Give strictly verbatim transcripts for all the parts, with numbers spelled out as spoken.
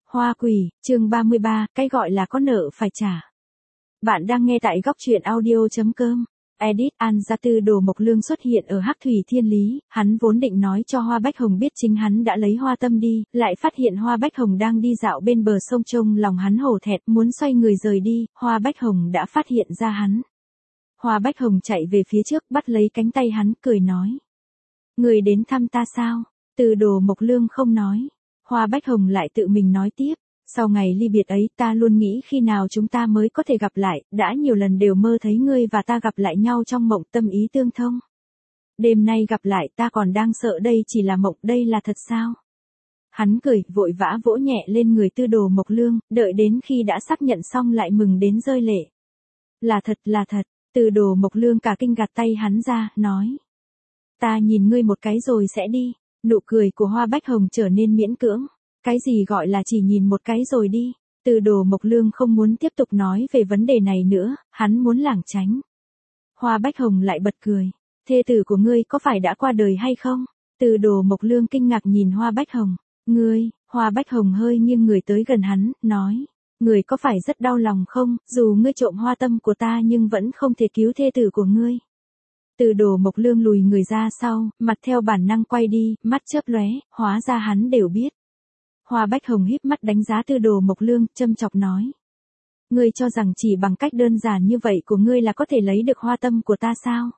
Hoa quỷ, chương ba mươi ba, cái gọi là có nợ phải trả. Bạn đang nghe tại góc truyện audio.com. Edit An Gia Tư Đồ Mộc Lương xuất hiện ở Hắc Thủy Thiên Lý, hắn vốn định nói cho Hoa Bách Hồng biết chính hắn đã lấy Hoa Tâm đi, lại phát hiện Hoa Bách Hồng đang đi dạo bên bờ sông, trông lòng hắn hổ thẹn, muốn xoay người rời đi, Hoa Bách Hồng đã phát hiện ra hắn. Hoa Bách Hồng chạy về phía trước, bắt lấy cánh tay hắn, cười nói: "Người đến thăm ta sao?" Tư Đồ Mộc Lương không nói. Hoa Bách Hồng lại tự mình nói tiếp: "Sau ngày ly biệt ấy, ta luôn nghĩ khi nào chúng ta mới có thể gặp lại, đã nhiều lần đều mơ thấy ngươi và ta gặp lại nhau trong mộng, tâm ý tương thông. Đêm nay gặp lại, ta còn đang sợ đây chỉ là mộng, đây là thật sao?" Hắn cười, vội vã vỗ nhẹ lên người Tư Đồ Mộc Lương, đợi đến khi đã xác nhận xong lại mừng đến rơi lệ. "Là thật, là thật." Tư Đồ Mộc Lương cả kinh gạt tay hắn ra, nói: "Ta nhìn ngươi một cái rồi sẽ đi." Nụ cười của Hoa Bách Hồng trở nên miễn cưỡng. "Cái gì gọi là chỉ nhìn một cái rồi đi?" Tư Đồ Mộc Lương không muốn tiếp tục nói về vấn đề này nữa, hắn muốn lảng tránh. Hoa Bách Hồng lại bật cười: "Thê tử của ngươi có phải đã qua đời hay không?" Tư Đồ Mộc Lương kinh ngạc nhìn Hoa Bách Hồng. "Ngươi?" Hoa Bách Hồng hơi nghiêng người tới gần hắn, nói: "Ngươi có phải rất đau lòng không, dù ngươi trộm Hoa Tâm của ta nhưng vẫn không thể cứu thê tử của ngươi?" Tư Đồ Mộc Lương lùi người ra sau, mặt theo bản năng quay đi, mắt chớp lóe, hóa ra hắn đều biết. Hoa Bách Hồng híp mắt đánh giá Tư Đồ Mộc Lương, châm chọc nói: "Ngươi cho rằng chỉ bằng cách đơn giản như vậy của ngươi là có thể lấy được Hoa Tâm của ta sao?"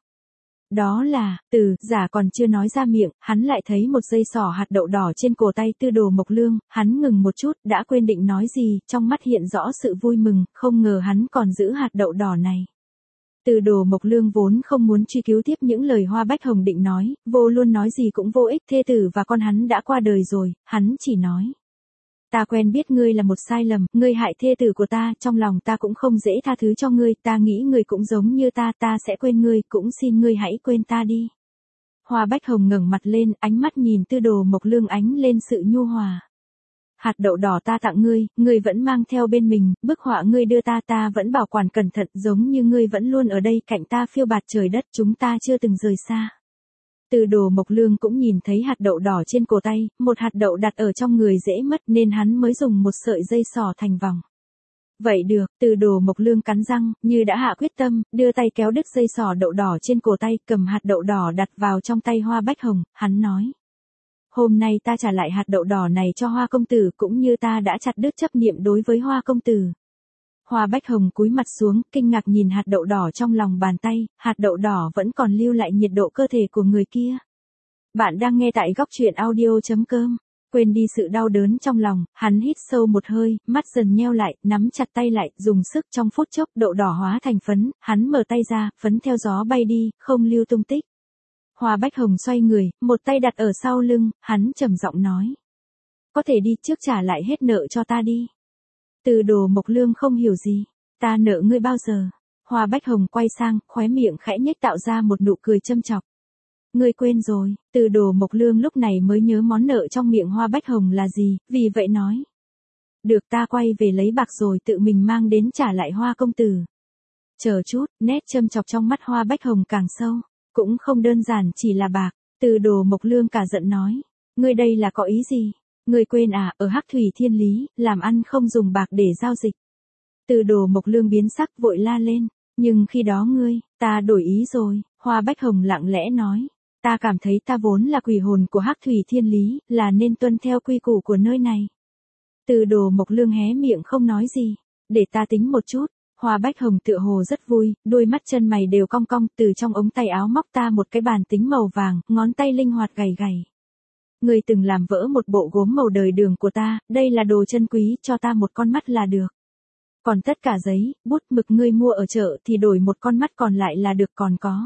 Đó là, từ, giả còn chưa nói ra miệng, hắn lại thấy một dây xỏ hạt đậu đỏ trên cổ tay Tư Đồ Mộc Lương, hắn ngừng một chút, đã quên định nói gì, trong mắt hiện rõ sự vui mừng, không ngờ hắn còn giữ hạt đậu đỏ này. Tư Đồ Mộc Lương vốn không muốn truy cứu tiếp những lời Hoa Bách Hồng định nói, vô luôn nói gì cũng vô ích, thê tử và con hắn đã qua đời rồi, hắn chỉ nói: "Ta quen biết ngươi là một sai lầm, ngươi hại thê tử của ta, trong lòng ta cũng không dễ tha thứ cho ngươi, ta nghĩ ngươi cũng giống như ta, ta sẽ quên ngươi, cũng xin ngươi hãy quên ta đi." Hoa Bách Hồng ngẩng mặt lên, ánh mắt nhìn Tư Đồ Mộc Lương ánh lên sự nhu hòa. "Hạt đậu đỏ ta tặng ngươi, ngươi vẫn mang theo bên mình, bức họa ngươi đưa ta ta vẫn bảo quản cẩn thận, giống như ngươi vẫn luôn ở đây cạnh ta phiêu bạt trời đất, chúng ta chưa từng rời xa." Tư Đồ Mộc Lương cũng nhìn thấy hạt đậu đỏ trên cổ tay, một hạt đậu đặt ở trong người dễ mất nên hắn mới dùng một sợi dây xỏ thành vòng. "Vậy được." Tư Đồ Mộc Lương cắn răng, như đã hạ quyết tâm, đưa tay kéo đứt dây xỏ đậu đỏ trên cổ tay, cầm hạt đậu đỏ đặt vào trong tay Hoa Bách Hồng, hắn nói: "Hôm nay ta trả lại hạt đậu đỏ này cho Hoa công tử, cũng như ta đã chặt đứt chấp niệm đối với Hoa công tử." Hoa Bách Hồng cúi mặt xuống, kinh ngạc nhìn hạt đậu đỏ trong lòng bàn tay, hạt đậu đỏ vẫn còn lưu lại nhiệt độ cơ thể của người kia. Bạn đang nghe tại góc truyện audio.com. Quên đi sự đau đớn trong lòng, hắn hít sâu một hơi, mắt dần nheo lại, nắm chặt tay lại, dùng sức, trong phút chốc, đậu đỏ hóa thành phấn, hắn mở tay ra, phấn theo gió bay đi, không lưu tung tích. Hoa Bách Hồng xoay người, một tay đặt ở sau lưng, hắn trầm giọng nói: "Có thể đi trước, trả lại hết nợ cho ta đi." Tư Đồ Mộc Lương không hiểu gì. "Ta nợ ngươi bao giờ?" Hoa Bách Hồng quay sang, khóe miệng khẽ nhếch tạo ra một nụ cười châm chọc. "Ngươi quên rồi." Tư Đồ Mộc Lương lúc này mới nhớ món nợ trong miệng Hoa Bách Hồng là gì, vì vậy nói: "Được, ta quay về lấy bạc rồi tự mình mang đến trả lại Hoa công tử." "Chờ chút." Nét châm chọc trong mắt Hoa Bách Hồng càng sâu. "Cũng không đơn giản chỉ là bạc." Tư Đồ Mộc Lương cả giận nói: "Ngươi đây là có ý gì? Ngươi quên à, ở Hắc Thủy Thiên Lý, làm ăn không dùng bạc để giao dịch." Tư Đồ Mộc Lương biến sắc, vội la lên: "Nhưng khi đó ngươi..." "Ta đổi ý rồi." Hoa Bách Hồng lặng lẽ nói: "Ta cảm thấy ta vốn là quỷ hồn của Hắc Thủy Thiên Lý, là nên tuân theo quy củ của nơi này." Tư Đồ Mộc Lương hé miệng không nói gì. "Để ta tính một chút." Hoa Bách Hồng tựa hồ rất vui, đôi mắt chân mày đều cong cong, từ trong ống tay áo móc ta một cái bàn tính màu vàng, ngón tay linh hoạt gảy gảy. "Ngươi từng làm vỡ một bộ gốm màu đời đường của ta, đây là đồ chân quý, cho ta một con mắt là được. Còn tất cả giấy, bút mực ngươi mua ở chợ thì đổi một con mắt còn lại là được, còn có."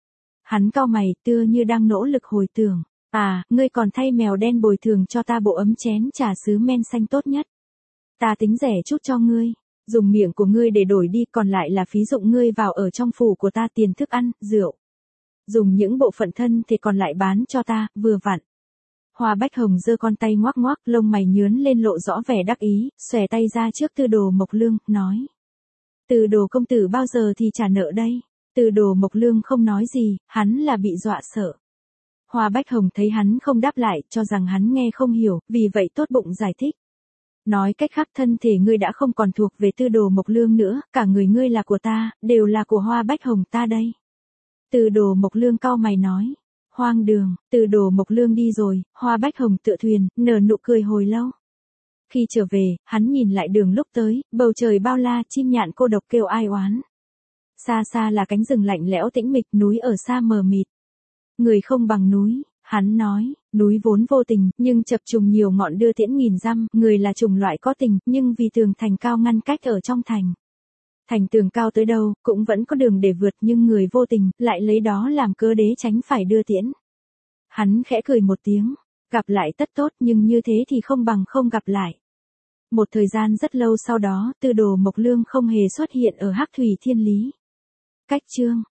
Hắn cau mày, tựa như đang nỗ lực hồi tưởng. "À, ngươi còn thay mèo đen bồi thường cho ta bộ ấm chén trà sứ men xanh tốt nhất. Ta tính rẻ chút cho ngươi. Dùng miệng của ngươi để đổi đi, còn lại là phí dụng ngươi vào ở trong phủ của ta, tiền thức ăn, rượu. Dùng những bộ phận thân thì còn lại bán cho ta, vừa vặn." Hoa Bách Hồng giơ con tay ngoác ngoác, lông mày nhướn lên lộ rõ vẻ đắc ý, xòe tay ra trước Tư Đồ Mộc Lương, nói: "Tư Đồ công tử bao giờ thì trả nợ đây?" Tư Đồ Mộc Lương không nói gì, hắn là bị dọa sợ. Hoa Bách Hồng thấy hắn không đáp lại, cho rằng hắn nghe không hiểu, vì vậy tốt bụng giải thích: Nói cách khác thân thể ngươi đã không còn thuộc về Tư Đồ Mộc Lương nữa, cả người ngươi là của ta, đều là của Hoa Bách Hồng ta đây. Tư Đồ Mộc Lương cau mày nói. Hoang đường, Tư Đồ Mộc Lương đi rồi, Hoa Bách Hồng tựa thuyền, nở nụ cười hồi lâu. Khi trở về, hắn nhìn lại đường lúc tới, bầu trời bao la, chim nhạn cô độc kêu ai oán. Xa xa là cánh rừng lạnh lẽo tĩnh mịch, núi ở xa mờ mịt. Người không bằng núi, hắn nói, núi vốn vô tình, nhưng chập trùng nhiều ngọn đưa tiễn nghìn dăm, người là chủng loại có tình, nhưng vì tường thành cao ngăn cách ở trong thành. Thành tường cao tới đâu, cũng vẫn có đường để vượt, nhưng người vô tình, lại lấy đó làm cớ đế tránh phải đưa tiễn. Hắn khẽ cười một tiếng, gặp lại tất tốt, nhưng như thế thì không bằng không gặp lại. Một thời gian rất lâu sau đó, Tư Đồ Mộc Lương không hề xuất hiện ở Hắc Thủy Thiên Lý. Cách chương